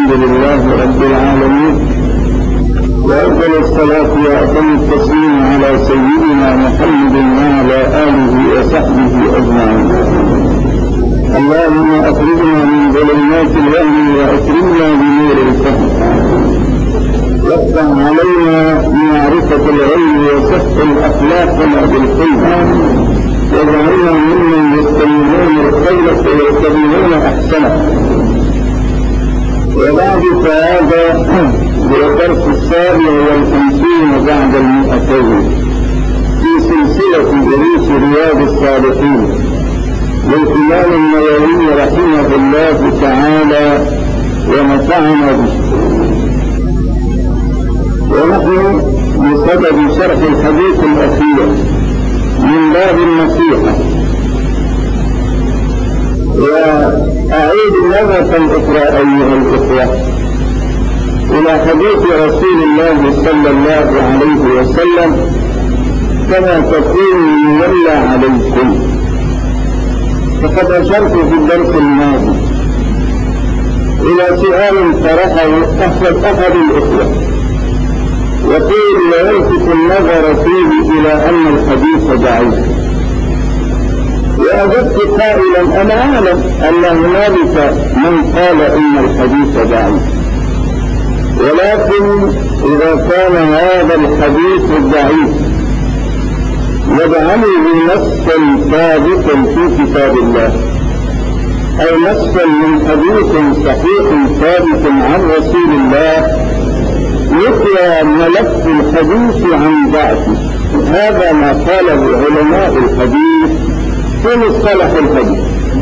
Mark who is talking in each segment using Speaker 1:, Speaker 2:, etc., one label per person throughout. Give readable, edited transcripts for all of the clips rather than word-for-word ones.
Speaker 1: الحمد لله رب العالمين، وأفضل الصلاة وأتم التسليم على سيدنا محمد وعلى آله وصحبه أجمعين. اللهم أخرجنا من ظلمات الوهم وأكرمنا بنور الفهم، وافتح علينا معرفة العلم وصف الأخلاقنا بالحلم، واجعلنا ممن يستمعون الخير ويتبعون أحسنه. وبعد فهذا هو الدرس السابع والخمسين بعد 200 في سلسلة دروس رياض الصالحين للإمام النووي رحمه الله تعالى ونفعنا به. ونحن بصدد شرح الحديث الأخير من باب النصيحة. وأعيد مرة أخرى أيها الإخوة إلى حديث رسول الله صلى الله عليه وسلم كما تكون يولى عليكم. فقد أشرت في الدرس الماضي إلى سؤال طرحه أحد الإخوة، يقول ويلفت النظر فيه إلى أن الحديث ضعيف. وأجبت قائلا أنا أعلم أن هنالك من قال إن الحديث ضعيف، ولكن إذا كان هذا الحديث الضعيف يدعمه نصا ثابتا في كتاب الله أو نصا من حديث صحيح ثابت عن رسول الله، يطلع ملف الحديث عن ضعفه. هذا ما قاله علماء الحديث في مصطلح الحديث.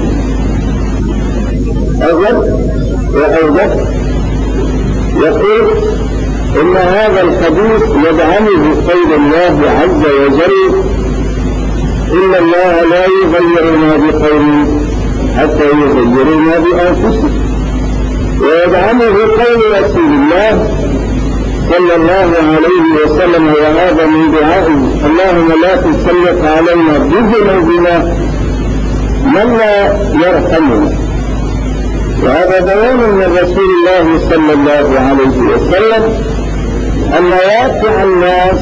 Speaker 1: وأوضح يقول إن هذا الحديث يدعمه قول الله عز وجل إن الله لا يغير ما بقوم حتى يغيروا ما بأنفسهم، ويدعمه قول رسول الله صلى الله عليه وسلم وهذا من دعائه اللهم لا تسلط علينا بذنوبنا من لا يرحمنا. وهذا بيان من رسول الله صلى الله عليه وسلم أن واقع الناس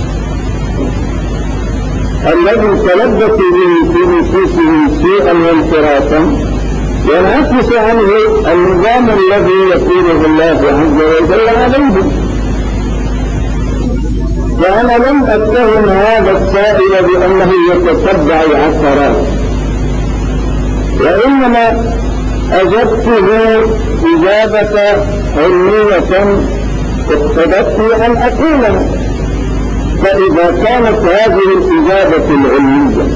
Speaker 1: الذي تلبس به في نفوسهم سوءا وانفراطا ينعكس عنه النظام الذي يقوله الله عز وجل عليهم. وأنا لم أتهم هذا السائل بأنه يتتبع العثرات، وإنما أجبته إجابة علمية اقتضت أن أقولها. فإذا كانت هذه الإجابة العلمية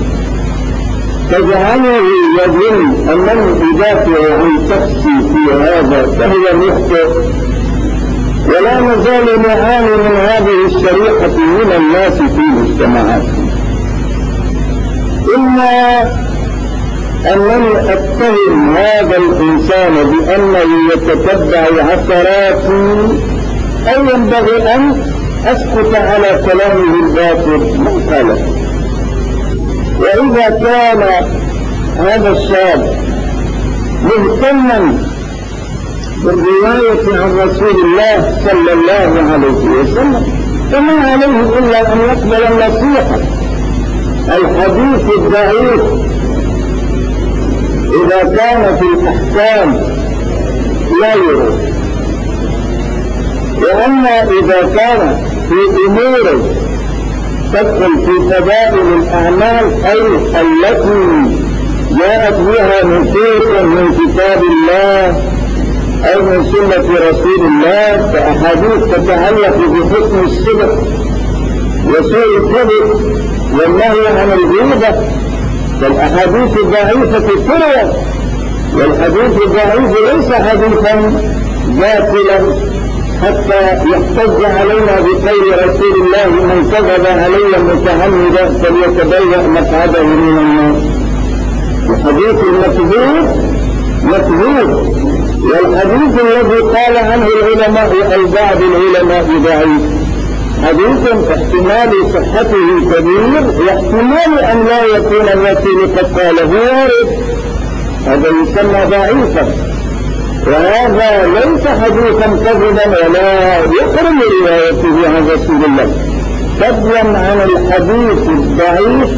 Speaker 1: تجعله يظن أنه يدافع عن شخصي في هذا فهو مخطئ. ولا نزال نعاني من هذه الشريحة من الناس في مجتمعاتنا. إما أنني أتهم هذا الإنسان بأنه يتتبع عثراتي، أو ينبغي أن أسكت على كلامه الباطل من قاله. وإذا كان هذا الشاب مهتما بالرواية عن رسول الله صلى الله عليه وسلم فما عليه إلا أن يقبل النصيحة. الحديث الضعيف إذا كان في الأحكام لا يرد، وأما إذا كان في أمور تدخل في فضائل الأعمال أي التي جاءت بها نصوص من كتاب الله أو من سنة رسول الله، فأحاديث تتعلق بحسن الصدق وسوء الكذب والنهي عن الغيبة، فالأحاديث الضعيفة تروى. والحديث الضعيف ليس حديثا باطلا حتى يحتج علينا بقول رسول الله من كذب علي متعمدا فليتبوأ مقعده من النار. الحديث المكذوب مكذوب، والحديث الذي قال عنه العلماء أو بعض العلماء ضعيف. حديث احتمال صحته كبير واحتمال أن لا يكون الذي قد قاله وارد، هذا يسمى ضعيفا. وهذا ليس حديثا كذبا ولا يحرم روايته عن رسول الله، فضلا عن الحديث الضعيف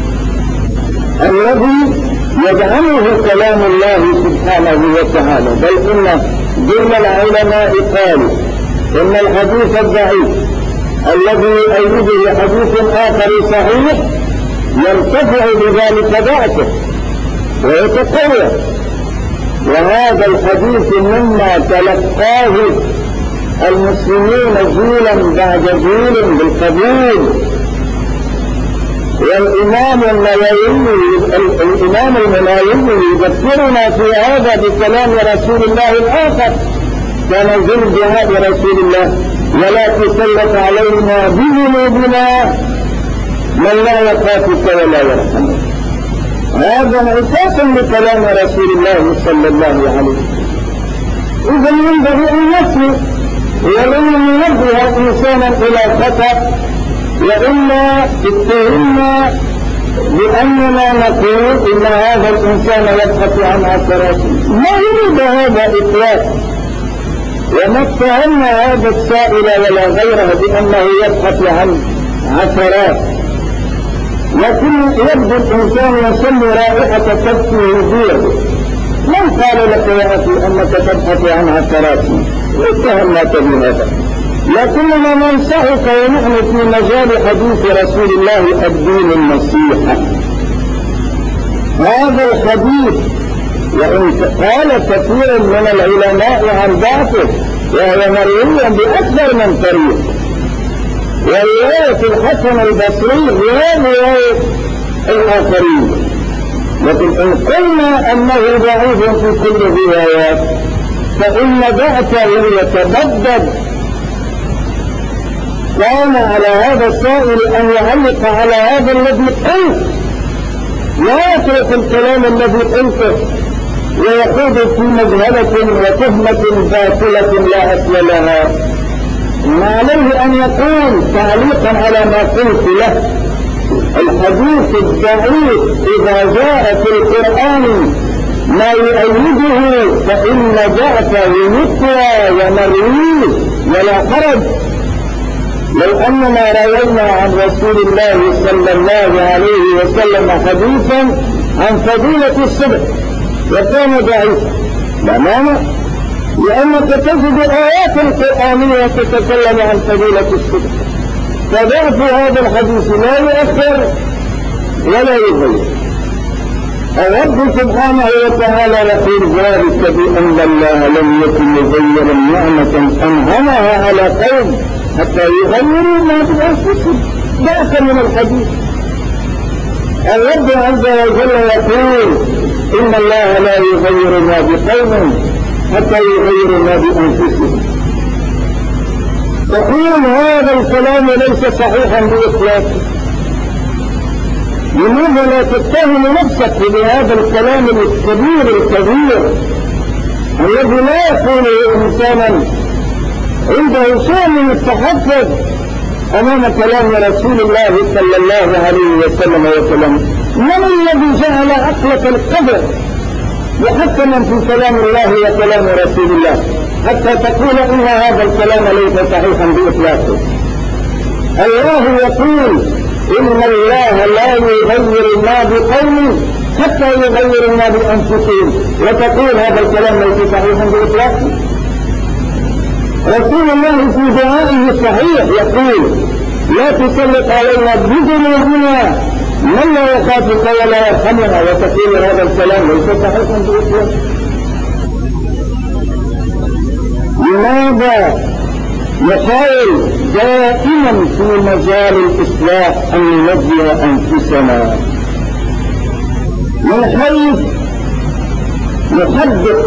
Speaker 1: الذي يدعمه كلام الله سبحانه وتعالى. بل إن جل العلماء قالوا إن الحديث الضعيف الذي يؤيده حديث آخر صحيح يرتفع بذلك ضعفه ويتقوى، وهذا الحديث مما تلقاه المسلمين جيلا بعد جيل بالقبول. والإمام المناوي يذكرنا في هذا بكلام رسول الله الآخر: كان جهاد رسول الله ولا تسلط علينا بذنوبنا من لا يخافك ولا يرحمك. هذا اساس لكلام رسول الله صلى الله عليه وسلم. اذا ينبغي ان نسلك ولن ننبه انسانا الى خطا، والا اتهمنا باننا نقول ان هذا الانسان يبحث عن عثراته. ما يريد هذا اطلاقا، وما اتهمنا هذا السائل ولا غيره بانه يبحث عن عثرات، لكن يبدو الإنسان يشم رائحة كفه بيده. من قال لك يا أخي أنك تبحث عن عثرات؟ اتهمناك بهذا، لكننا ننصحك ونحن في مجال حديث رسول الله الدين النصيحة. هذا الحديث وإن قال كثير من العلماء عن ضعفه وهو مروي بأكثر من طريق، ورواية الحسن البصري ورواية الآخرين، لكن إن قلنا أنه ضعيف في كل الروايات فإن ضعفه يتبدد. كان على هذا السائل أن يعلق على هذا الذي قلت، لا يترك الكلام الذي قلته ويخوض في مجهلة وتهمة باطلة لا أصل لها. ما عليه أن يقول تعليقا على ما قلت له: الحديث الضعيف إذا جاء في القرآن ما يؤيده فإن ضعفه يطوى ومرويه ولا حرج. لو أننا روينا عن رسول الله صلى الله عليه وسلم حديثا عن فضيلة الصدق وكان ضعيفا لا مانع، لأنك تجد آيات قرآنية تتكلم عن فضيلة الصدق، فضعف هذا الحديث لا يؤثر ولا يغير. الرب سبحانه وتعالى يقول ذلك بأن الله لم يكن مغيرا نعمة أنعمها على قوم حتى يغيروا ما بأنفسهم. ذاك من الحديث. الرب عز وجل يقول إن الله لا يغير ما بقوم حتى يغيروا ما بأنفسهم. تقول هذا الكلام ليس صحيحا بإطلاقه. لماذا لا تتهم نفسك بهذا الكلام الكبير الذي لا يكون انسانا عنده شيء من التحفظ امام كلام رسول الله صلى الله عليه وسلم وسلم؟ من الذي جعل عقلك القدر محكما في كلام الله وكلام رسول الله حتى تقول ان هذا الكلام ليس صحيحا باطلاقه؟ الله يقول إن الله لا يغير ما بقوم حتى يغيروا ما بأنفسهم، وتقول هذا الكلام ليس صحيحا بإطلاقه. رسول الله في دعائه الصحيح يقول لا تسلط علينا بذنوبنا من لا يخافك ولا يرحمنا، وتقول هذا الكلام ليس صحيحا بإطلاقه. لماذا نحاول دائما في مجال الإصلاح أن نوجه أنفسنا من حيث نحدث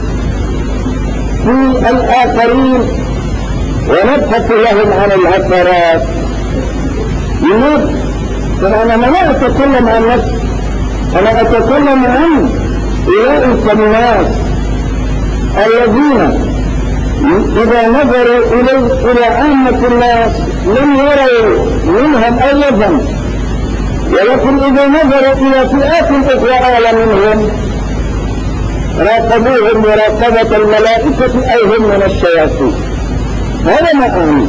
Speaker 1: في الآخرين ونبحث لهم عن العثرات؟ لماذا؟ فأنا لا أتكلم عن نفسي، أنا أتكلم عن أولئك الناس الذين إذا نظروا إلى عامة الناس لم يروا منهم أي ذنب، ولكن إذا نظروا إلى فئات أخرى أعلى منهم راقبوهم مراقبة الملائكة أي هم من الشياطين. هذا ما أعني.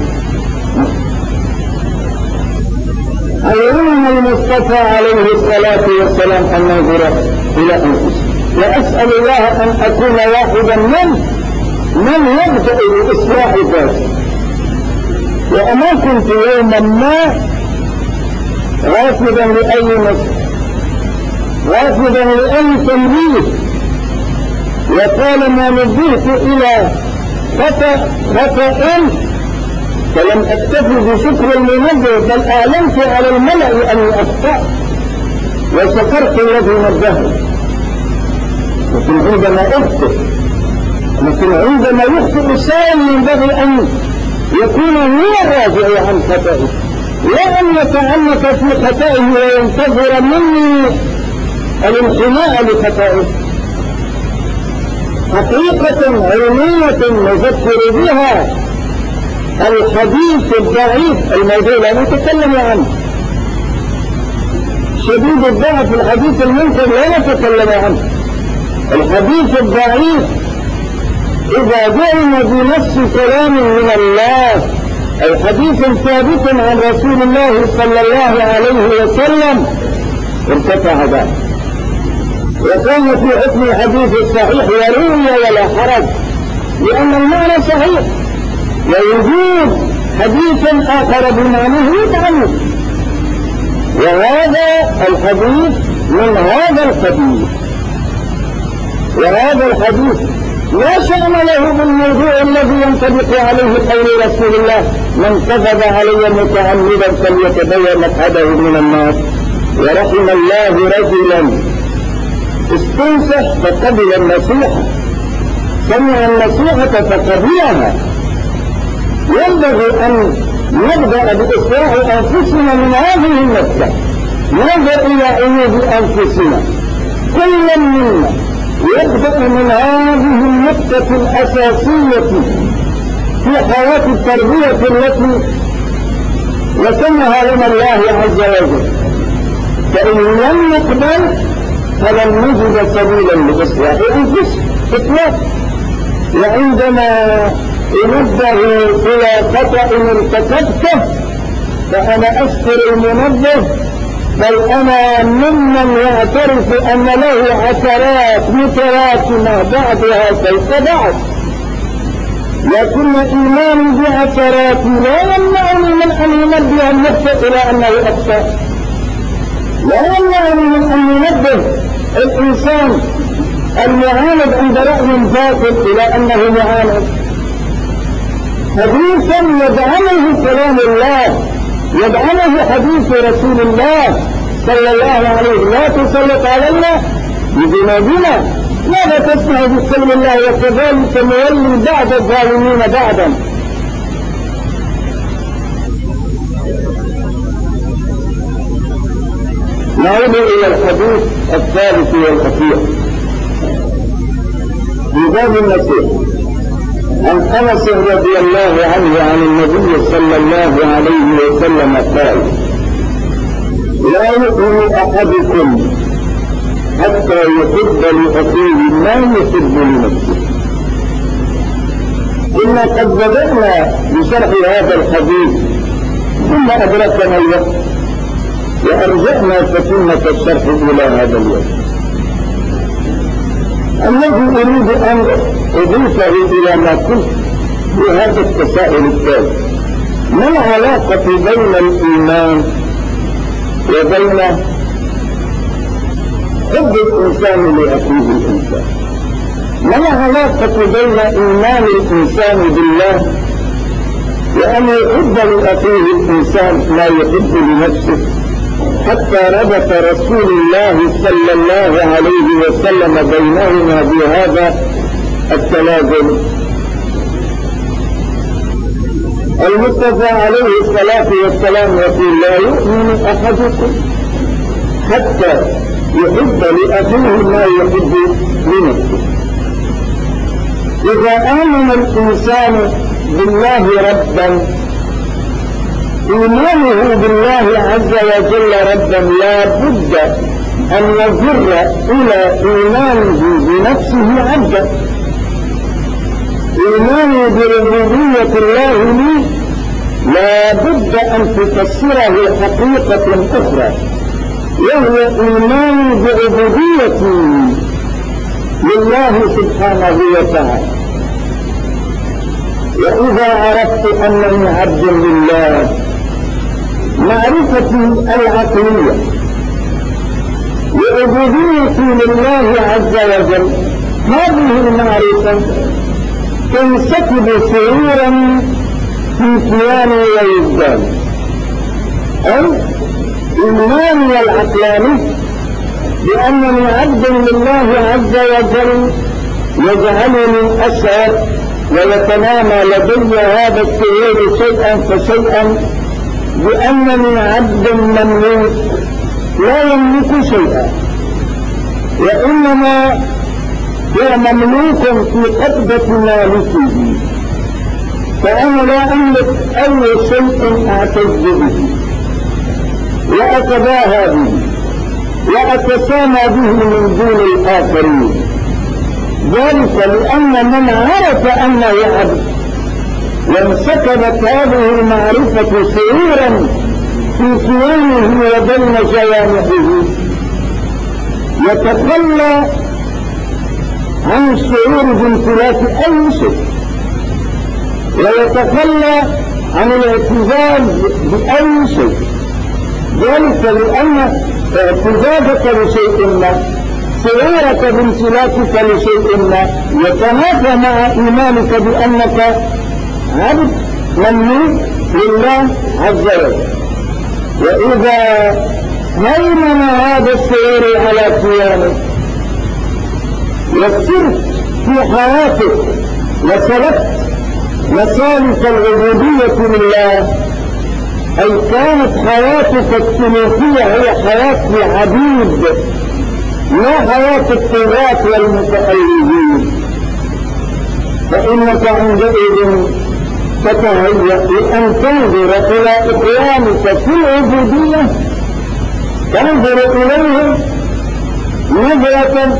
Speaker 1: علمنا المصطفى عليه الصلاة والسلام أن ننظر إلى أنفسنا، وأسأل الله أن أكون واحدا من يبدأ بإصلاح ذاته. وأنا كنت يوما ما رافضا لأي نصر، رافضا لأي تنبيه، وطالما نبهت إلى خطأ فلم أكتفي بشكر المنبه، بل أعلنت على الملأ أني أخطأت وشكرت الذي نبهني. لكن عندما يخطئ الإنسان ينبغي أن يكون هو الراجع عن خطئه، لا أن يتعنت في خطئه وينتظر مني الانحناء لخطئه. حقيقة علمية نذكر بها الحديث الضعيف، الموضوع لا نتكلم عنه. شديد الضعف الحديث المنكر لا نتكلم عنه. الحديث الضعيف إذا جئنا بنفس كلام من الله أي حديث ثابت عن رسول الله صلى الله عليه وسلم ارتفع ذلك، وكان في حكم الحديث الصحيح يروي ولا حرج، لأن المعنى صحيح، ووجود حديث آخر بمعنى يتعلم. وهذا الحديث من هذا الحديث، وهذا الحديث لا شأن له بالموضوع الذي ينطبق عليه قول رسول الله: من كذب علي متعمدا فليتبين مقعده من النار. ورحم الله رجلا استنصح فقبل النصيحة، سمع النصيحة فقبلها. ينبغي أن نبدأ بإصلاح أنفسنا من هذه النقطة، ننظر إلى عيوب أنفسنا، كل منا يبدأ من هذه النقطة الأساسية في حياة التربية التي رسمها لنا الله عز وجل. فإن لم نقبل فلن نجد سبيلا لإصلاح أنفسنا إطلاقا. وعندما انبه إلى خطأ ارتكبته فأنا أشكر المنبه، بل أنا ممن يعترف أن له عثرات متراكمة بعضها فوق بعض، لكن إيماني بعثراتي لا يمنعني من أن ينبه النفس إلى أنه أخطأ، لا يمنعني من أن ينبه الإنسان المعاند عند رأي باطل إلى أنه معاند. حديثا يدعمه كلام الله، يدعمه حديث رسول الله صلى الله عليه وسلم: لا تسلط علينا بذنوبنا، ماذا تسمع بقول الله وكذلك نولي بعض الظالمين بعضا. نعود إلى الحديث الثالث والأخير في باب النصيحة. عن أنس رضي الله عنه عن النبي صلى الله عليه وسلم قال: لا يؤمن أحدكم حتى يحب لأخيه ما يحب لنفسه. إنا قد بدأنا بشرح هذا الحديث ثم أدركنا الوقت وأرجعنا فتنة الشرح إلى هذا الوقت. الذي أريد أن أضيفه إلى ما قلت بهذا التساؤل التالي: ما العلاقة بين الإيمان وبين حب الإنسان لأخيه الإنسان؟ ما العلاقة بين إيمان الإنسان بالله وأن يحب لأخيه الإنسان ما يحب لنفسه؟ حتى ربط رسول الله صلى الله عليه وسلم بينهما بهذا التلازم. المصطفى عليه الصلاة والسلام يقول: لا يؤمن أحدكم حتى يحب لأخيه ما يحب لنفسه. إذا آمن الإنسان بالله ربا، إيمانه بالله عز وجل ربا لا بد أن يجر إلى إيمانه بنفسه عبدا. إيمانه بربوبية الله لي لا بد أن تفسره حقيقة أخرى، وهو إيمان بعبوديته لله سبحانه وتعالى. وإذا عرفت أنني عبد لله معرفتي العقلية وعبوديتي لله عز وجل، هذه المعرفة تنسكب سرورا في كياني ووجداني. أي إيماني العقلاني بأنني عبد لله عز وجل يجعلني أشعر ويتنامى لدي هذا الشعور شيئا فشيئا بأنني عبد مملوك لا يملك شيئا، وإنما هو مملوك في قبضة مالكه، فأنا لا أملك أي شيء أعتز به وأتباهى به وأتسامى به من دون الآخرين. ذلك لأن من عرف أنه عبد وانسكبت هذه المعرفة سرورا في كيانه وبين جوانحه يتخلى عن الشعور بامتلاك أي شيء، ويتخلى عن الاعتزاز بأي شيء. ذلك لأن اعتزازك لشيء ما، شعورك بامتلاكك لشيء ما، يتنافى مع إيمانك بأنك عبد مملوك لله عز وجل. وإذا هيمن هذا الشعور على كيانك وسرت في حياتك وسلكت مسالك العبودية لله، أي كانت حياتك السلوكية هي حياة العبيد لا حياة الطغاة والمتألهين، فإنك عندئذ تتهيأ لأن تنظر إلى إخوانك في العبودية، تنظر إليهم نظرة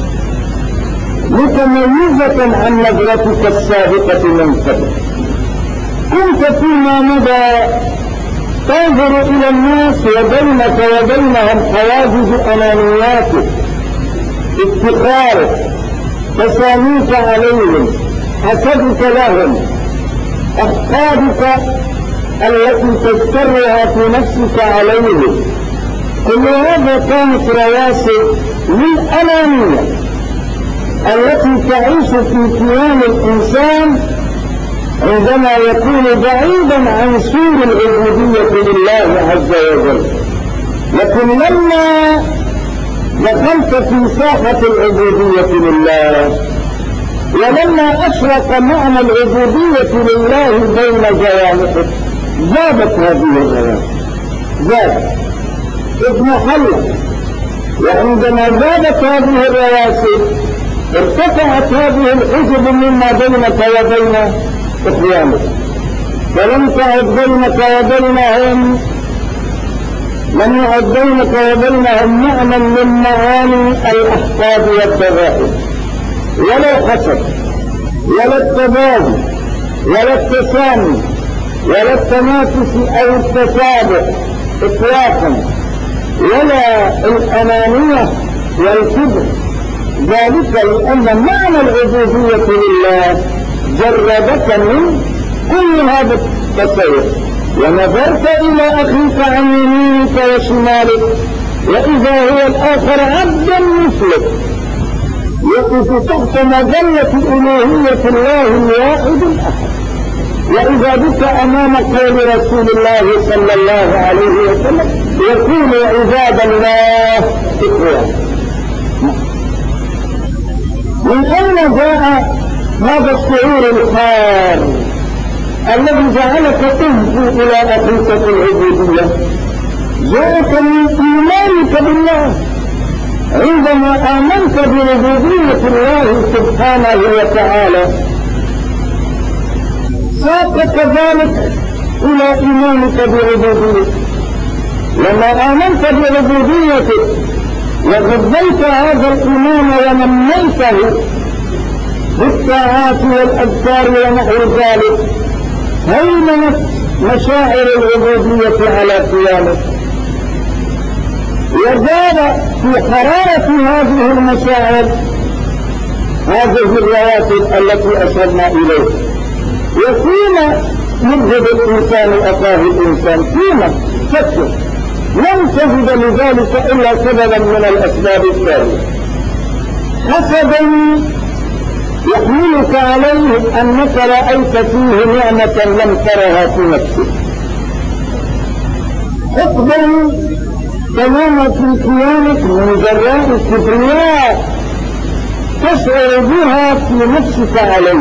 Speaker 1: متميزة عن نظرتك السابقة من قبل. كنت فيما مضى تنظر إلى الناس وبينك وبينهم حواجز أنانياتك، افتخارك، تساميك عليهم، حسدك لهم، أحقادك التي تذكرها في نفسك عليهم. كل هذا كانت رواسب للأنانية التي تعيش في كيان الإنسان عندما يكون بعيدا عن سور العبودية لله عز وجل. لكن لما دخلت في ساحة العبودية لله، ولما أشرق معنى العبودية لله بين جوانحك، زادت هذه الرواسب، زادت اضمحلت. وعندما زادت هذه الرواسب ارتفعت هذه الحجب مما بينك وبين إخوانك، فلم تعد بينك وبينهم معنى من معاني الأحقاد والتغائب، ولا الحسد ولا التباغي ولا التسامي ولا التنافس أو التسابق إطلاقا، ولا الأنانية والكبر. ذلك لأن معنى العبودية لله جردك من كل هذا التصور، ونظرت إلى أخيك عن يمينك وشمالك وإذا هو الآخر عبدا مثلك يقف تحت مظلة ألوهية الله الواحد الأحد. وإذا بك أمام قول رسول الله صلى الله عليه وسلم يقول عباد الله إخوان. من أين جاء هذا الشعور الحار الذي جعلك تهجو إلى أخيك في العبودية؟ جاءك من إيمانك بالله. عندما آمنت بربوبية الله سبحانه وتعالى ساقك ذلك إلى إيمانك بعبوديته. لما آمنت بعبوديته وغذيت هذا الإيمان ونميته بالطاعات والأذكار ونحو ذلك، هيمنت مشاعر العبودية على قيامك، وزاد في حرارة هذه المشاعر هذه الرواتب التي أشرنا إليها. وفيما يبغض الإنسان أخاه الإنسان، فيما تكفر لم تجد لذلك إلا سببا من الأسباب التالية: حسدا يحملك عليه أنك رأيت فيه نعمة لم ترها في نفسك، حقدا تمام في كيانك من جراء كبرياء تشعر بها في نفسك عليه،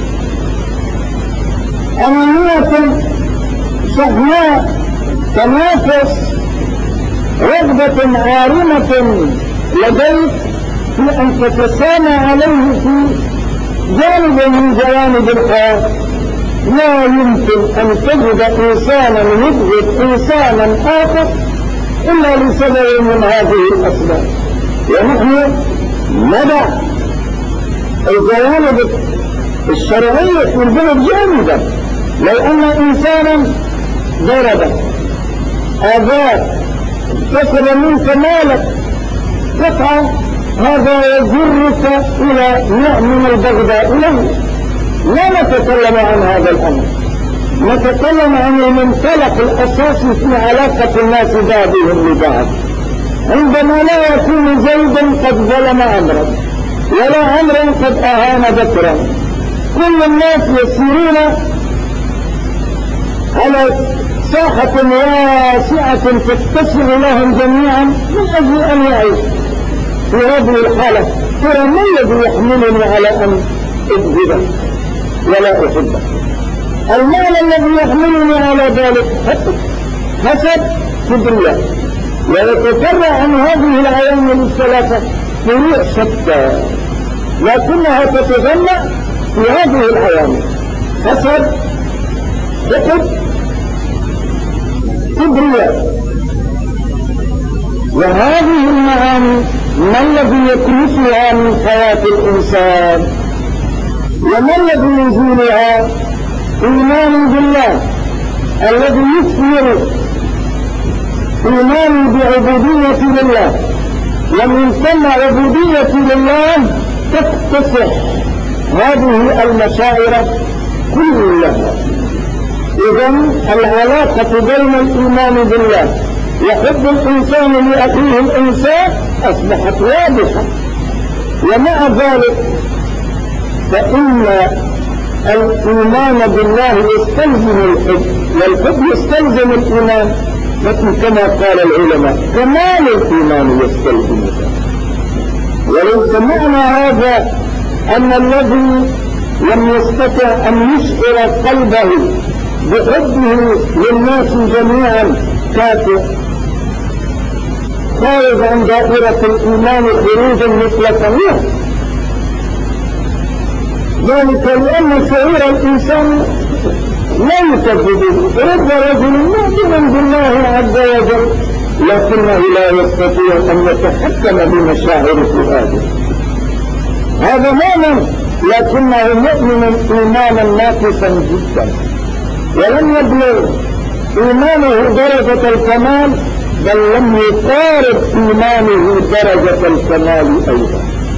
Speaker 1: أمانية شهواء تنافس رغبة عارمة لديك في أن تتسامى عليه في جانب من جوانب الحياة. لا يمكن أن تجد إنسانا يبغض إنسانا آخر إلا لسبب من هذه الأسباب. ونحن ندع الجوانب الشرعية في البلد جانبا. لو أن إنسانا ضرب آذاك كسب منك مالك قطعا، هذا يجرك إلى نوع من البغضاء له. لا نتكلم عن هذا الأمر، نتكلم عن المنطلق الأساسي في علاقة الناس بعضهم لبعض. عندما لا يكون زيدا قد ظلم عمرا ولا عمرا قد أهان بكرا، كل الناس يسيرون على ساحة واسعة تتسع لهم جميعا من أجل أن يعيشوا في هذه الحالة. ترى ما الذي يحملني على أن أبغضه ولا أحبه؟ المعنى الذي يحملني على ذلك حسب كبرياء. ويتفرع عن هذه العوامل الثلاثة فروع شتى، لكنها تتجمع في هذه العوامل: حسب، حقد، كبرياء. وهذه المعاني ما الذي يكنسها من حياة الإنسان وما الذي يزيلها؟ إيمان بالله الذي يثمر إيمان بعبودية لله، ومن ثم عبودية لله تكتسح هذه المشاعر كلها. إذن العلاقة بين الإيمان بالله وحب الإنسان لأخيه الإنسان أصبحت واضحة. ومع ذلك فإن الإيمان بالله يستلزم الحب، والحب يستلزم الإيمان، لكن كما قال العلماء كمال الإيمان يستلزم ذلك. وليس معنى هذا أن الذي لم يستطع أن يشعر قلبه بحبه للناس جميعا كافر خارج عن دائرة الإيمان خروجا مطلقا، ذلك لأن شعور الإنسان لا يكذبه. رب رجل مؤمن بالله عز وجل لكنه لا يستطيع أن يتحكم بمشاعر فؤاده، هذا معنى، لكنه مؤمن إيمانا ناقصا جدا، ولم يبلغ إيمانه درجة الكمال، بل لم يقارب إيمانه درجة الكمال أيضا.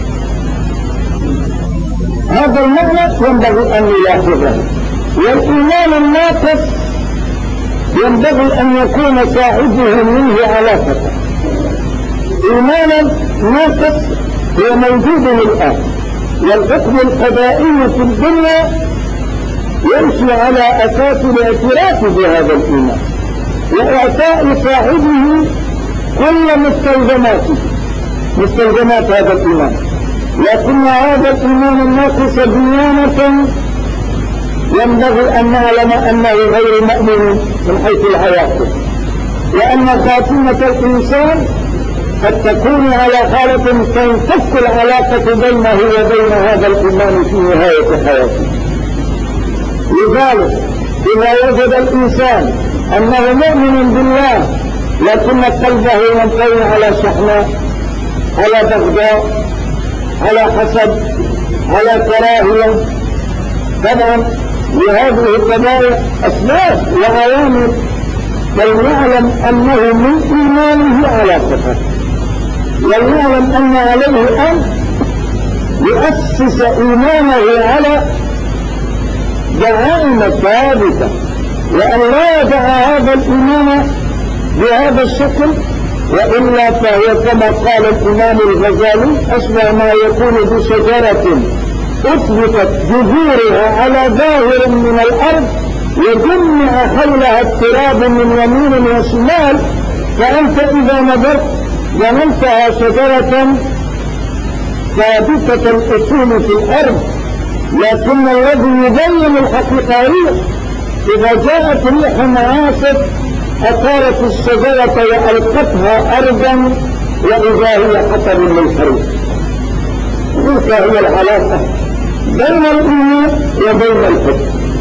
Speaker 1: هذا المعنى ينبغي أن نلاحظه. والإيمان الناقص ينبغي أن يكون صاحبه منه علاقة. إيمانا ناقص هو موجود الآن، والحكم القضائي في الدنيا يمشي على أساس الاعتراف بهذا الإيمان وإعطاء صاحبه كل مستلزمات هذا الإيمان. لكن هذا الإيمان الناقص ديانة ينبغي أن نعلم أنه غير مؤمن من حيث الحياة، لأن خاتمة الإنسان قد تكون على حالة تنفك العلاقة بينه وبين هذا الإيمان في نهاية حياته. لذلك إذا وجد الإنسان أنه مؤمن بالله لكن قلبه ينطوي على شحناء، على بغضاء، على حسد، على كراهية. طبعا لهذه القضايا أسباب وعوامل وليعلم أنه من إيمانه على خطر، وليعلم أن عليه أن يؤسس إيمانه على دعائم ثابتة، وأن لا يدع هذا الإيمان بهذا الشكل، وإلا فهو كما قال الإمام الغزالي أشبه ما يكون بشجرة أثبتت جذورها على ظاهر من الأرض وجمع حولها التراب من يمين وشمال، فأنت إذا نظرت ظننتها شجرة ثابتة الأصول في الأرض، لكن الذي يبين الحقيقة إذا جاءت ريح عاصف أثارت الشجرة وألقتها أرضا وإذا هي خطر للحريق. تلك هي العلاقة بين الإيمان وبين الحب.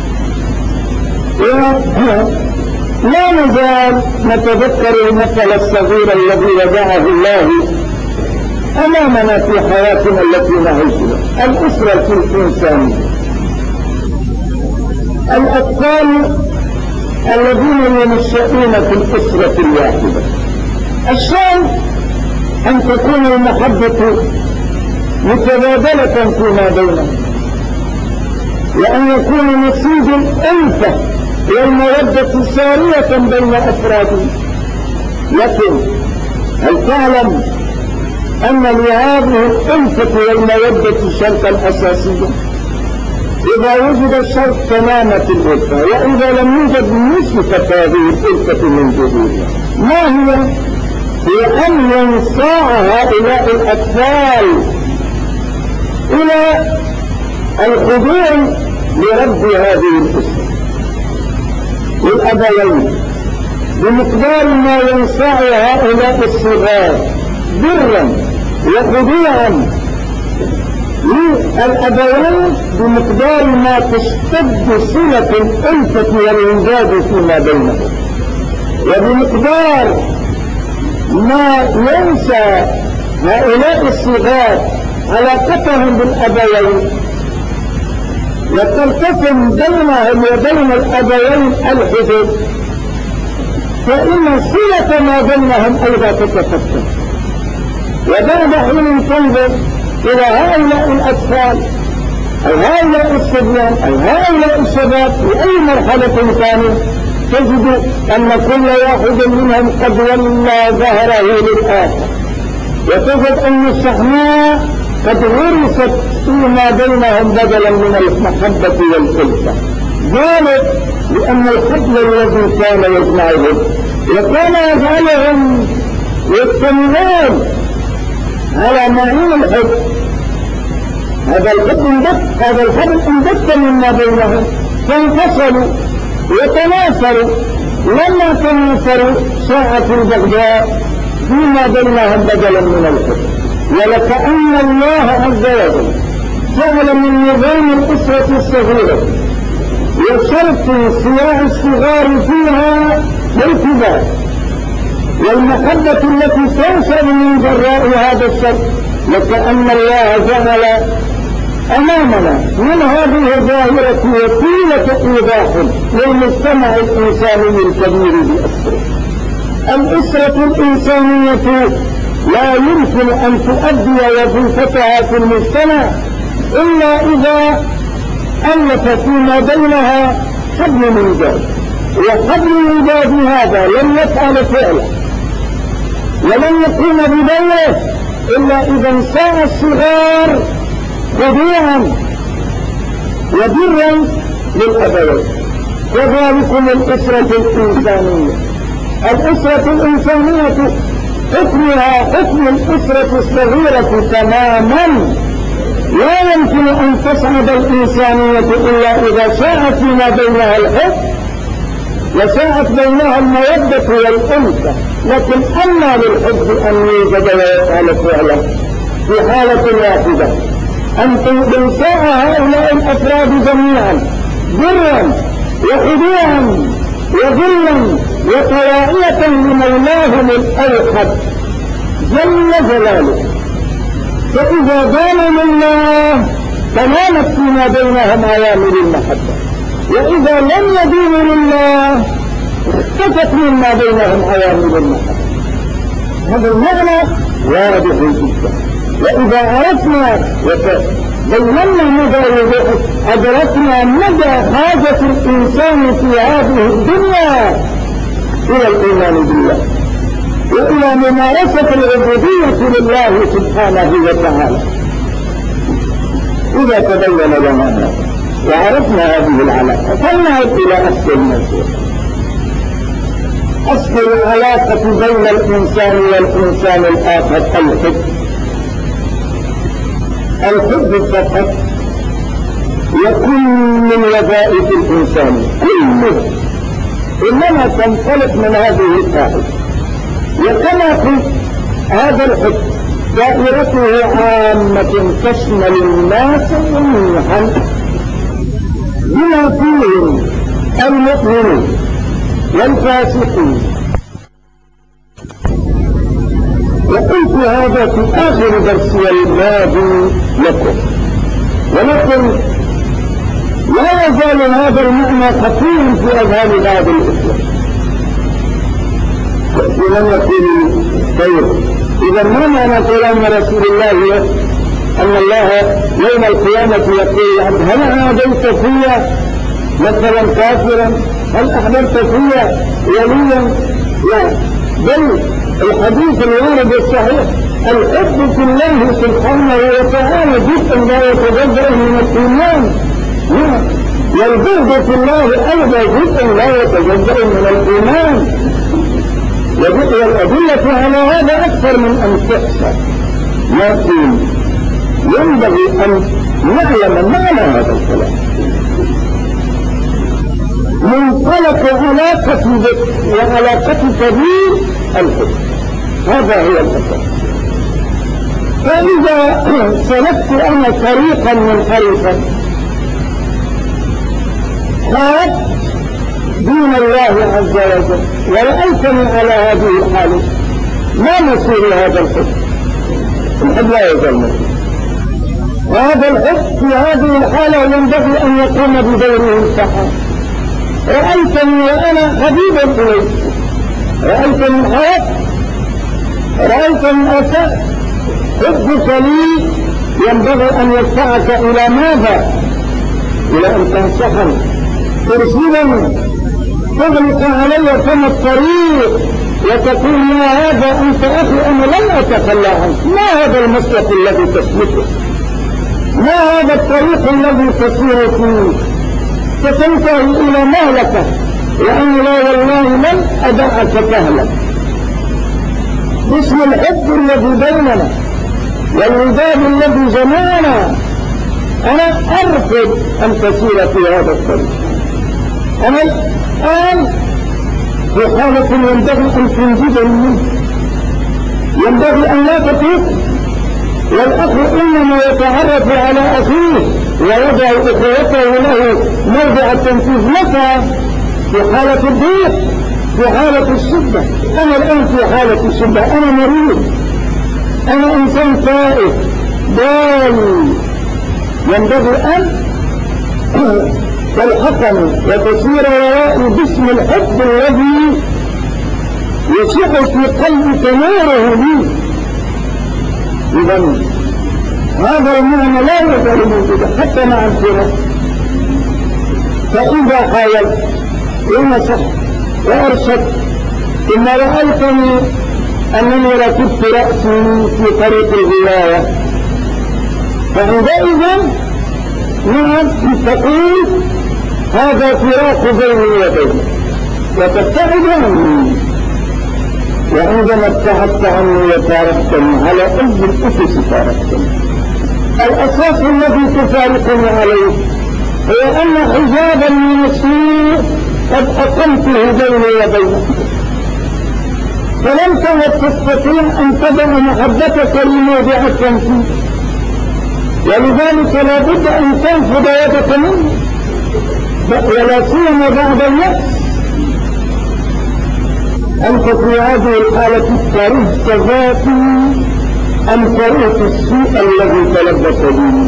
Speaker 1: لا نزال نتذكر المثل الصغير الذي وضعه الله أمامنا في حياتنا التي نعيشها، الأسرة الإنسانية. الأطفال الذين ينشأون في الأسرة الواحدة، الشأن أن تكون المحبة متبادلة فيما بينهم، وأن يكون نسيج الألفة والمودة سارية بين أفرادهم. لكن هل تعلم أن لهذه الألفة والمودة شرطا أساسيا؟ إذا وجد الشرط تمامت الألفة، وإذا لم يوجد نسفت هذه الألفة من جذورها. ما هي أن ينصاع هؤلاء الأطفال إلى الخضوع لرب هذه الأسرة للأبوين بمقدار ما ينصاع هؤلاء الصغار برا وخضوعا للأبوين بمقدار ما تشتد صلة الألفة والإنجاز فيما بينهم، وبمقدار ما ينسى هؤلاء الصغار علاقتهم بالأبوين وترتسم بينهم وبين الأبوين الحدود، فإن صلة ما بينهم أيضا تتفتح. وبعد حين تنظر إلى هؤلاء الأطفال أو هؤلاء الصبيان أو هؤلاء الشباب في أي مرحلة ثانية، تجد أن كل واحد منهم قد ولى ظهره للآخر، وتجد أن الشحناء قد ورثت فيما بينهم بدلا من المحبة والألفة. ذلك لأن الحبل الذي كان يجمعهم وكان يجعلهم يجتمعون على معين الحب، هذا الحبل انبت مما بينهم، فانفصلوا وتناصروا. لما تناصروا شاءت البغضاء فيما بينهم بدلا من الحب. ولكأن الله عز وجل جعل من نظام الأسرة الصغيرة وشرط صياع الصغار فيها الكبار والمحبة التي تنشأ من جراء هذا الشرط، لكأن الله جعل أمامنا من هذه الظاهرة وسيلة إيضاح للمجتمع الإنساني الكبير بأسره. الأسرة الإنسانية لا يمكن أن تؤدي وظيفتها في المجتمع إلا إذا ألف فيما بينها حبل من ذلك، وحبل من ذلك هذا لم يفعل فعلا ولن يكون بدوره إلا إذا انساء الصغار خضوعا وبرا للأبوين. كذلكم الأسرة الإنسانية. الأسرة الإنسانية حكمها حكم الأسرة الصغيرة تماما. لا يمكن أن تصعد الإنسانية إلا إذا شاءت فيما بينها الحب وشاءت بينها المودة والألفة. لكن أما للحب أن يوجد ويفعل فعلا في حالة واحدة، أن تنساء هؤلاء الأفراد جميعا برا وخضوعا وذلا وطواعية لمولاهم الأوحد جل جلاله فإذا دانوا لله تمامت فيما بينهم عوامل المحبة، وإذا لم يدينوا لله اختفت مما بينهم عوامل المحبة. هذا المعنى واضح جدا. وإذا عرفنا وبينا مدى وضوحه أدركنا مدى حاجة الإنسان في هذه الدنيا إلى الإيمان بالله وإلى ممارسة العبودية لله سبحانه وتعالى. إذا تبين لنا هذا وعرفنا هذه العلاقة فلنعد إلى أصل الموضوع. أصل العلاقة بين الإنسان والإنسان الآخر الحب. الحب فقط يكون من وظائف الإنسان كله، إنما تنطلق من هذه القاعدة. وكما قلت هذا الحب دائرته عامة تشمل الناس جميعا بما فيهم المؤمنين والفاسقين. وقلت هذا في آخر درسي الماضي لكم، ولكن لا يزال هذا المعنى خفيا في أذهان بعض الإخوة. لمن يقول طيب إذا ما معنى كلام رسول الله أن الله يوم القيامة يقول العبد هل عاديت فيا مثلا كافرا؟ هل أحببت فيا وليا؟ لا، بل الحديث الوارد الصحيح الحب في الله سبحانه وتعالى جزء لا يتجزأ من الإيمان، والبغض في الله أيضا جزء لا يتجزأ من الإيمان. والأدلة على هذا أكثر من أن تحصى، لكن ينبغي أن نعلم معنى هذا الكلام. منطلق علاقتك به الحب، هذا هو الأساس. فإذا سلكت أنا طريقا منحرفا خالفت دين الله عز وجل ورأيتني على هذه الحالة، ما مصير هذا الحب؟ الحب لا يزال مصير. وهذا الحب في هذه الحالة ينبغي أن يقوم بدوره الصحيح. رأيتني وأنا حبيبا إليك، رأيتني حياتي، رأيتني أسأت، حبك لي ينبغي أن يدفعك إلى ماذا؟ إلى أن تنصحني، ترسلني، تغلق علي فم الطريق وتقول ما هذا أنت أخي أنا لن أتخلى عنك، ما هذا المسلك الذي تسلكه، ما هذا الطريق الذي تسير فيه، ستنتهي إلى مهلكة، وأن لا والله لن أدعك تهلك. باسم الحب الذي بيننا والوداد الذي جمعنا أنا أرفض أن تسير في هذا الطريق. أنا الآن في حالة ينبغي أن تنجدني منه، ينبغي أن لا تترك. والأخ إنما يتعرف على أخيه ويضع أخوته له موضع التنفيذ متى؟ في حالة الضيق، في حالة الشدة. أنا الآن في حالة الشدة، أنا مريض، أنا إنسان تائب ضال، ينبغي أن تلحقني وتسير ورائي باسم الحب الذي يشع في قلبك نوره لي. إذن هذا المعنى لا يزال موجودا حتى مع الفرق. فإذا حاولت ونصحت وأرشدت ثم رأيتني أنني ركبت رأسي في طريق الغواية، فعندئذ نعم تقول هذا فراق بيني وبينك وتبتعد عني. وعندما ابتعدت عني وفارقتني على أي الأسس فارقتني، الأساس الذي تفارقني عليه هو أن حجابا من السوء قد أقمته بيني وبينك، فلم تستطيع أن تدع محبتك لموضع التنفيذ، ولذلك لا بد أن تنفذ يدك منه، ولا سيما بعد اليأس. أنت في هذه الحالة كرهت ذاتي أم كرهت السوء الذي تلبس به؟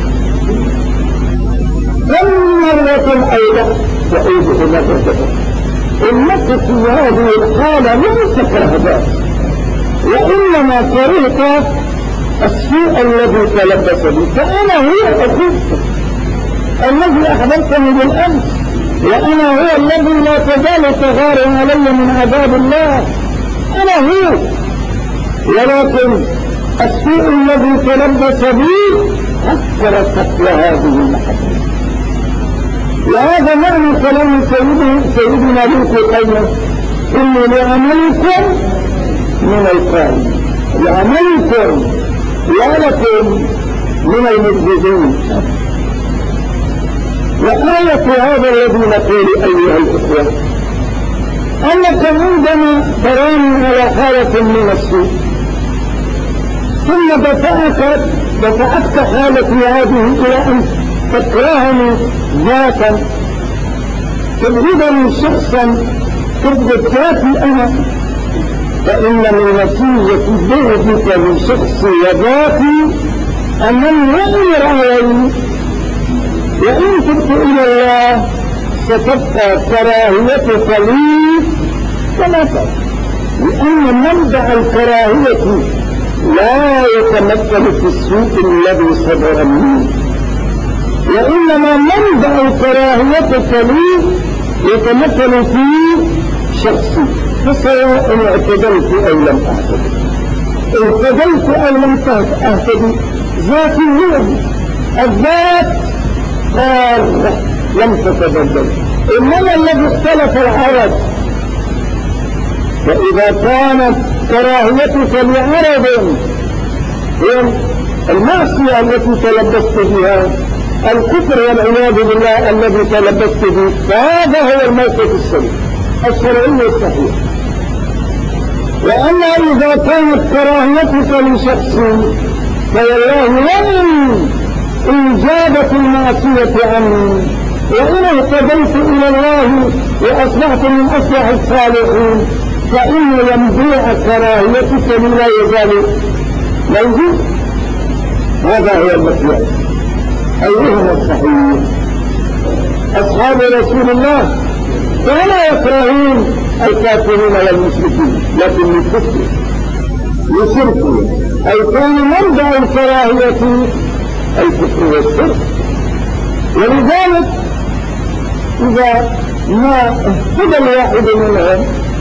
Speaker 1: كم مرة أيضا وأيضا مرة إنك في هذه الحالة لم تكره ذلك، وإنما كرهت السوء الذي تلبس به. فأنا هو أخوك الذي أحببتني بالأمس، وأنا هو الذي لا تزال تغار علي من عذاب الله، أنا هو. ولكن السوء الذي تلبس به أكثر قتل هذه المحبة. وهذا معنى كلام سيدنا ابن القيم: إني لعملكم من القائم، لعملكم ولكم من المجدين. وآية هذا الذي نقول أيها الإخوة أنك عندما تراني على حالة من السوء ثم دفعتك حالتي هذه إلى أن تكرهني ذاتا، تبغضني شخصا، تبغض ذاتي أنا، فإن من نتيجة بغضك من شخصي وذاتي أنني وإن رأيني وإن تبت إلى الله ستبقى كراهيتك لي كما ترى، لأن منبع الكراهية لا يتمثل في السوء الذي صدر مني، وإنما منبع كراهيتك لي يتمثل في شخصي. فسواء اعتدلت أو لم أعتدل، اعتدلت أو لم أعتدل، ذاتي هي الذات قارة لم تتبدل. إنما الذي اختلف العرض، فإذا كانت كراهيتك لعرض هي المعصية التي تلبست بها، الكفر والعياذ بالله الذي تلبست به، فهذا هو الموقف الشرعي الصحيح. وأما إذا كانت كراهيتك لشخص فوالله إن جابت المعصية عني وإن اهتديت إلى الله وأصبحت من أصلح الصالحين، فإن ينبيع كراهيتك لا يزال موجود. هذا هو المطلوب. أيهما الصحيح؟ أصحاب رسول الله كانوا يكرهون الكافرين والمشركين، لكن للكفر لشركه، أي كان منبع الكراهية الكفر والشرك. ولذلك إذا ما اهتدى الواحد منهم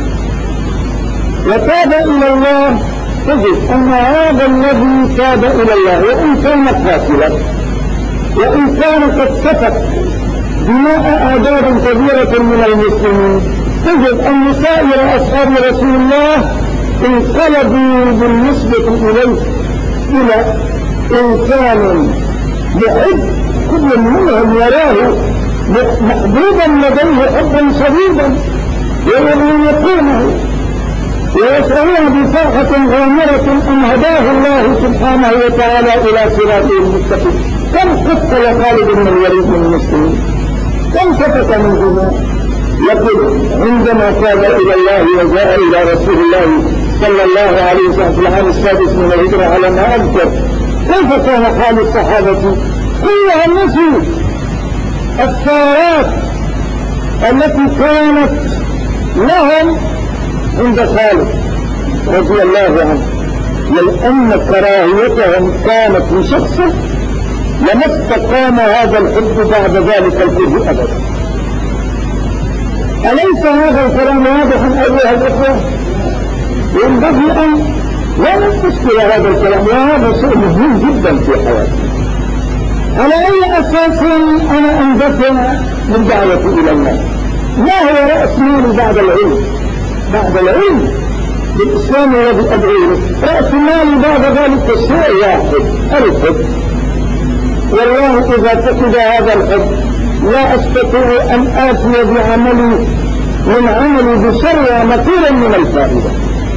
Speaker 1: وتاب إلى الله تجد أن هذا الذي تاب إلى الله وإن كان قاتلا وإن كان قد سفك دماء أعداد كبيرة من المسلمين، تجد أن سائر أصحاب رسول الله انقلبوا بالنسبة إليه إلى إنسان محب، كل منهم يراه محبوبا لديه حبا شديدا ويقيمه ويسألون بفرحة غامرة أن هداه الله سبحانه وتعالى إلى صراطه المستقيم. كم قتل خالد بن الوليد من المسلمين؟ كم سفك من دماء؟ يقول عندما تاب إلى الله وجاء إلى رسول الله صلى الله عليه وسلم في العام السادس من الهجرة على ما أذكر، كيف كان حال الصحابة؟ كلهم نسوا الثارات التي كانت لهم عند خالد رضي الله عنه، لأن كراهيتهم كانت لشخصه لما استقام هذا الحب بعد ذلك الكره أبدا. أليس هذا الكلام واضحا أيها الأخوة؟ ينبغي أن لا نستشكل هذا الكلام، وهذا شيء مهم جدا في حياتنا. على أي أساس أنا أندفع من دعوتي إلى الله؟ ما هو رأس مالي بعد العلم؟ بعد العلم بالإسلام وبأدعيه رأس مالي بعد ذلك الشيء واحد: الحب. والله إذا فقد هذا الحب لا أستطيع أن آتي بعملي من عملي بشر مثيرا من الفائدة.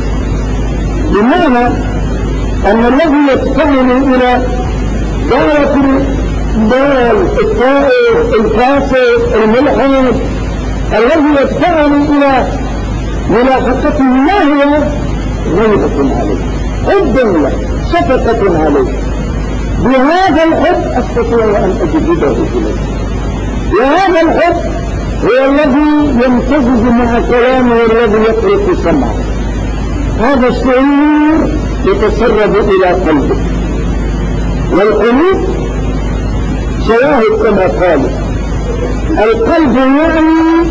Speaker 1: بمعنى أن الذي يدفعني إلى دائرة الضال الطائف الفاسق الملحد الذي يدفعني إلى ملاحقته ما هو غيبة عليه، حب له، شفقة عليه. بهذا الحب أستطيع أن أجذبه إليه، وهذا الحب هو الذي يمتزج مع كلامه والذي يطرق سمعه. هذا الشعور يتسرب إلى قلبه، والقلوب شواهد كما قالوا. القلب يعني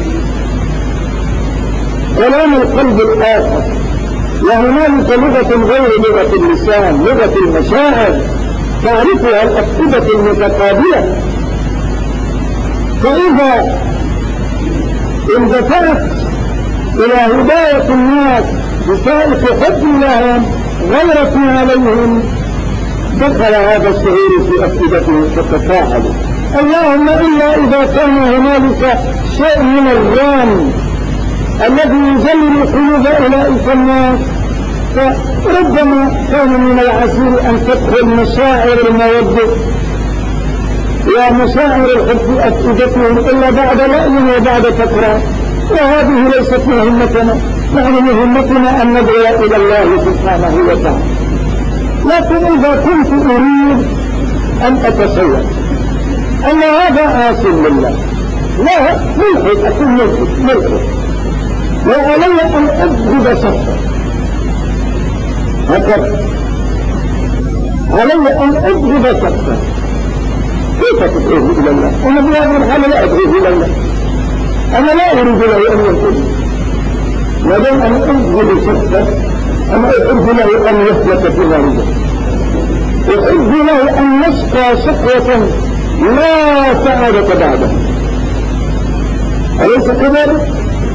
Speaker 1: كلام القلب الآخر، وهنالك لغة غير لغة اللسان، لغة المشاعر تعرفها الأفئدة المتقابلة. فإذا اندفعت إلى هداية الناس بسائق حب لهم غيرة عليهم، دخل هذا الشعور في أفئدتهم فتفاعلوا. اللهم إلا إذا كان هنالك شيء من الران الذي يجلل قلوب أولئك الناس، فربما كان من العسير أن تدخل مشاعر المودة ومشاعر الحب في أفئدتهم إلا بعد لأي وبعد تكرار، وهذه ليست مهمتنا. نحن مهمتنا أن ندعو إلى الله سبحانه وتعالى. لكن إذا كنت أريد أن أتصور أن هذا آسف لله، لا ملحد، أكون ملحد وعلي أن أجهد صفا، هكذا علي أن أجهد صفا. كيف تدعوه إلى الله؟ أنا بهذه الحالة لا أدعوه إلى الله، أنا لا أريد له أن يكون، ولن أن أجهد صفا. أنا أحب له أن يفلت في غريبه، أحب له أن يشقى شقوة لا سعادة بعده، أليس كذلك؟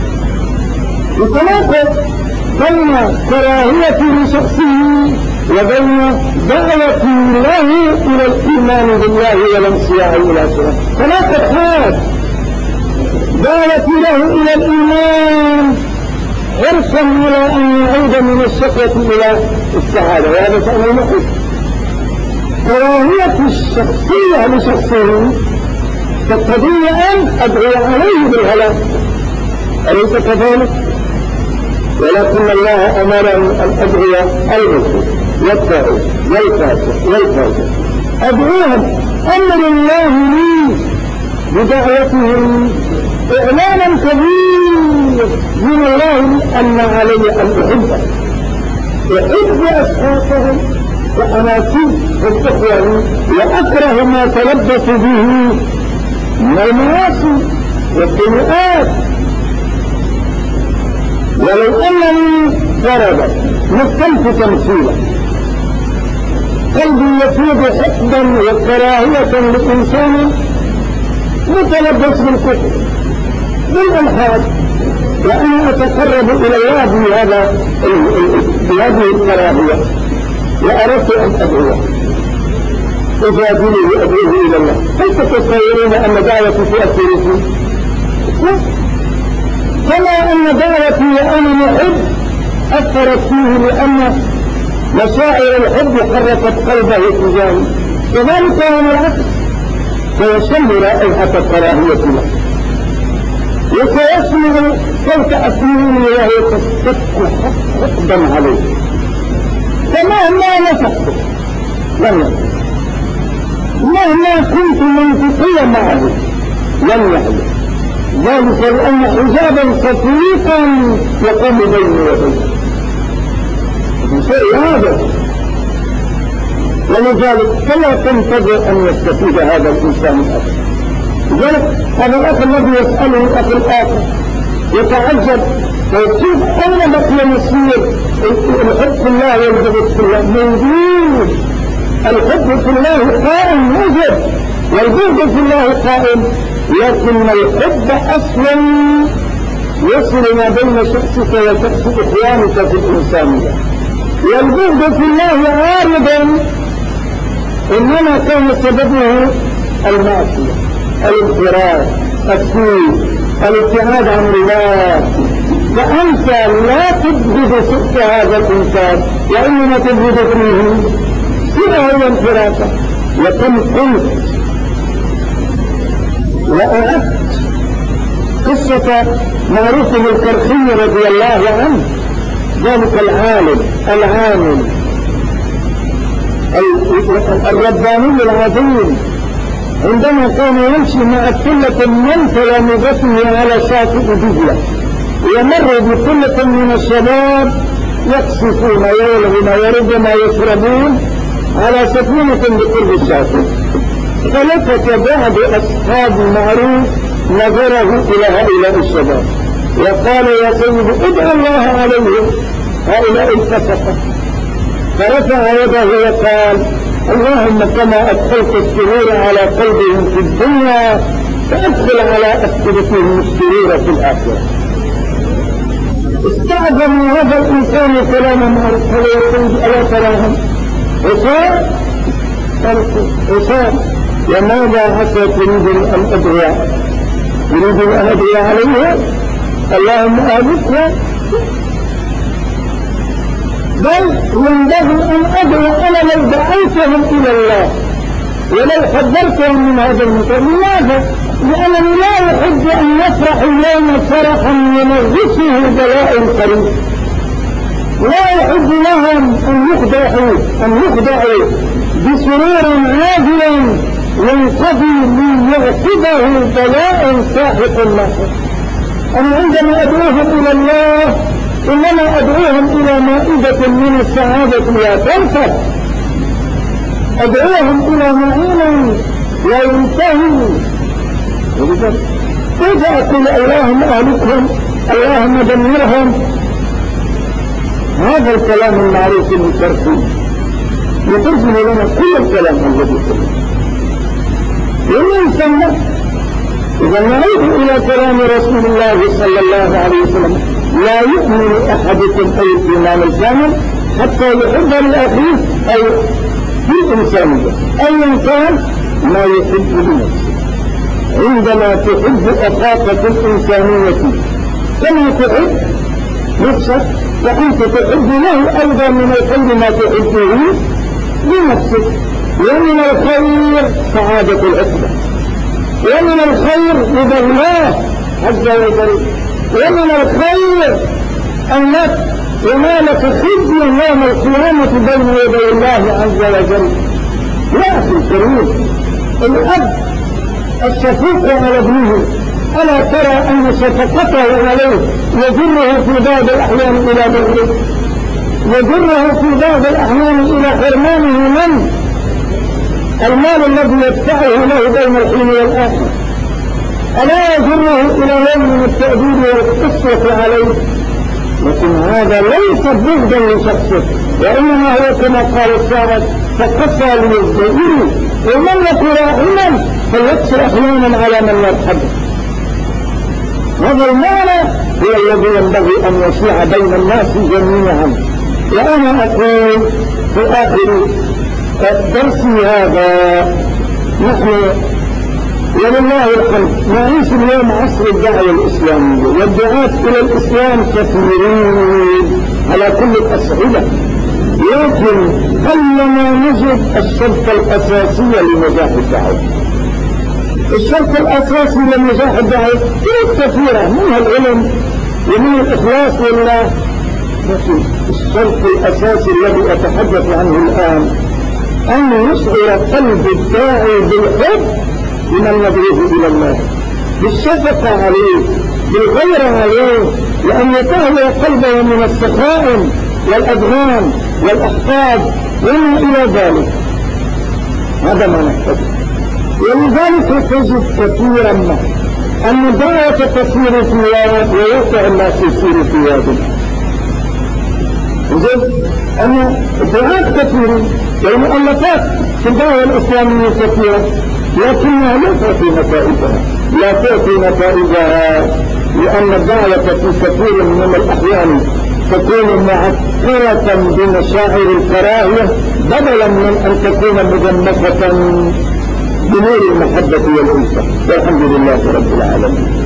Speaker 1: يتناقض بين كراهيتي لشخصه وبين دعوتي له إلى الإيمان بالله والانصياع إلى سواه. تناقض هذا، دعوتي له إلى الإيمان حرصا إلى أن يعود من الشقوة إلى السعادة، وهذا شأن المحب. كراهية الشخصية لشخصه تقتضي أن أدعو عليه بالهلاك، أليس كذلك؟ ولكن الله أمرني أن أدعو المسلم والتائب والفاسق أدعوهم. أمر الله لي بدعوتهم إعلانا كبير من الله أن علي أن أحبه، أحب أشخاصهم وأناسيب الإخوان، وأكره ما تلبس به من المعاصي والسيئات. ولو أنني فرضا مثلت تمثيلا قلبي يفيض حقدا وكراهية لإنسان متلبس بالكفر بالإلحاد، وأنا أتقرب إلى الله بهذه الكراهية وأردت أن أدعوه أجادله وأدعوه إلى الله، هل تتصورون أن دعوتي تؤثر فيه؟ كما أن دعوتي وأنا محب أثرت فيه لأن مشاعر الحب حركت قلبه تجاهي، كذلك هو العكس، فيشم رائحة الكراهية له وسيسمع صوت أسمعه وهي تستك حقدا عليه، فمهما نفقت لم يحدث، مهما كنت منطقيا معه لم يحدث، ذلك لأن حجابا صفيقا يقوم بيني وبينه شيء هذا. ولذلك فلا تنتظر أن يستفيد هذا الإنسان الأخر. لذلك هذا الأخ الذي يسأله الأخ الآخر يتعجب ويقول أين بقي مصير الحب في الله والبغض في الله؟ موجود، الحب في الله قائم موجود والبغض في الله قائم، لكن الحب أصلا يصل ما بين شخصك وشخص إخوانك في الإنسانية، والبغض في الله عارضا إنما كان سببه المعصية، الانفراد، السوء، الابتعاد عن الله. فأنت لا تبغض سوء هذا الإنسان وإنما تبغض فيه سوءه وانفراده. وكم قلت وأعدت قصة معروف الكرخي رضي الله عنه، ذلك العالم العامل الرباني العظيم عندما كان يمشي مع ثلة من تلامذته على شاطئ دجلة يمر بثلة من الشباب يقصفون ويلغون وربما يشربون على سفينة بقرب الشاطئ، فلفت بعض أصحاب المعروف نظره إلى هؤلاء الشباب وقال يا سيدي ادعو الله عليهم هؤلاء الفسقة، فرفع يده وقال اللهم كما أدخلت السرور على قلبهم في الدنيا فأدخل على أفئدتهم السرور في الآخرة. استعظم هذا الإنسان كلاما معروفا ويقول ألا تراهم حسام وماذا عسى تريد أن أدعي عليها اللهم آبتها، بل ينبغي أن أدعو أنا لو دعيتهم إلى الله ولو حذرتهم من هذا المكان. لماذا؟ لأنني لا أحب أن يفرح اليوم فرحا ينغصه بلاء قريب، لا أحب لهم أن يخدعوا بسرور عاجلا ينقضي ليعقبه بلاء ساحق لاحق. أنا عندما أدعوهم إلى الله إنما أدعوهم إلى مائدة من السعادة لا تنفد، أدعوهم إلى معين لا ينتهي. كيف أقول اللهم أهلكهم اللهم دمرهم؟ هذا الكلام المعروف المترفي يترجم لنا كل الكلام الذي قلنا ومن ثم إذا نعود إلى كلام رسول الله صلى الله عليه وسلم لا يؤمن أحدكم أي الإيمان الكامل حتى يحب لأخيه أي في الإنسانية أيا كان ما يحب لنفسه. عندما تحب أخاك في الإنسانية كما تحب نفسك وأنت تحب له أيضا من الخير ما تحبه لنفسك. ومن الخير سعادة العقبة، ومن الخير رضا الله عز وجل، ومن الخير أنك ينالك خزي يوم القيامة بين يدي الله عز وجل. يا أخي الكريم، الأب الشفيق على ابنه ألا ترى أن شفقته عليه يجره في بعض الأحيان إلى بغضه، يجره في بعض الأحيان إلى حرمانه من المال الذي يدفعه له بين الحين والآخر، ألا يجره إلى يوم من التأديب والقسوة عليه. لكن هذا ليس بغضا لشخصه، وإنما هو كما قال الشاعر فقسى ليزدجره، ومن يكن راحما فليكسر أحيانا على من يرحبه. هذا المعنى هو الذي ينبغي أن يشيع بين الناس جميعا. وأنا أقول في آخر درسي هذا نحن ولله الحمد نعيش اليوم عصر الدعوة الإسلامية، والدعاة إلى الإسلام كثيرين على كل الأصعدة، لكن قلما نجد الشرط الأساسي لنجاح الدعوة. الشرط الأساسي لنجاح الدعوة كثيرة، منها العلم ومن الإخلاص لله. الشرط الأساسي الذي أتحدث عنه الآن أن يشعر قلب الداعي بالحب لمن يدعوه إلى الله، بالشفقة عليه، بالغيرة عليه، لأن يتهوى قلبه من السخائم والأدغام والأحقاد وما إلى ذلك. هذا ما نحتاجه. ولذلك تجد كثيرا ما أن الدعوة تسير في واد ويوقع الناس يسير في واد. أن الدعاة كثيرين والمؤلفات في الدعوة الإسلامية كثيرة، لكنها لا تعطي نتائجها، لأن الدعوة في كثير من الأحيان تكون معكرة بمشاعر الكراهية بدلا من أن تكون مجمفة بنور المحبة والألفة. والحمد لله رب العالمين.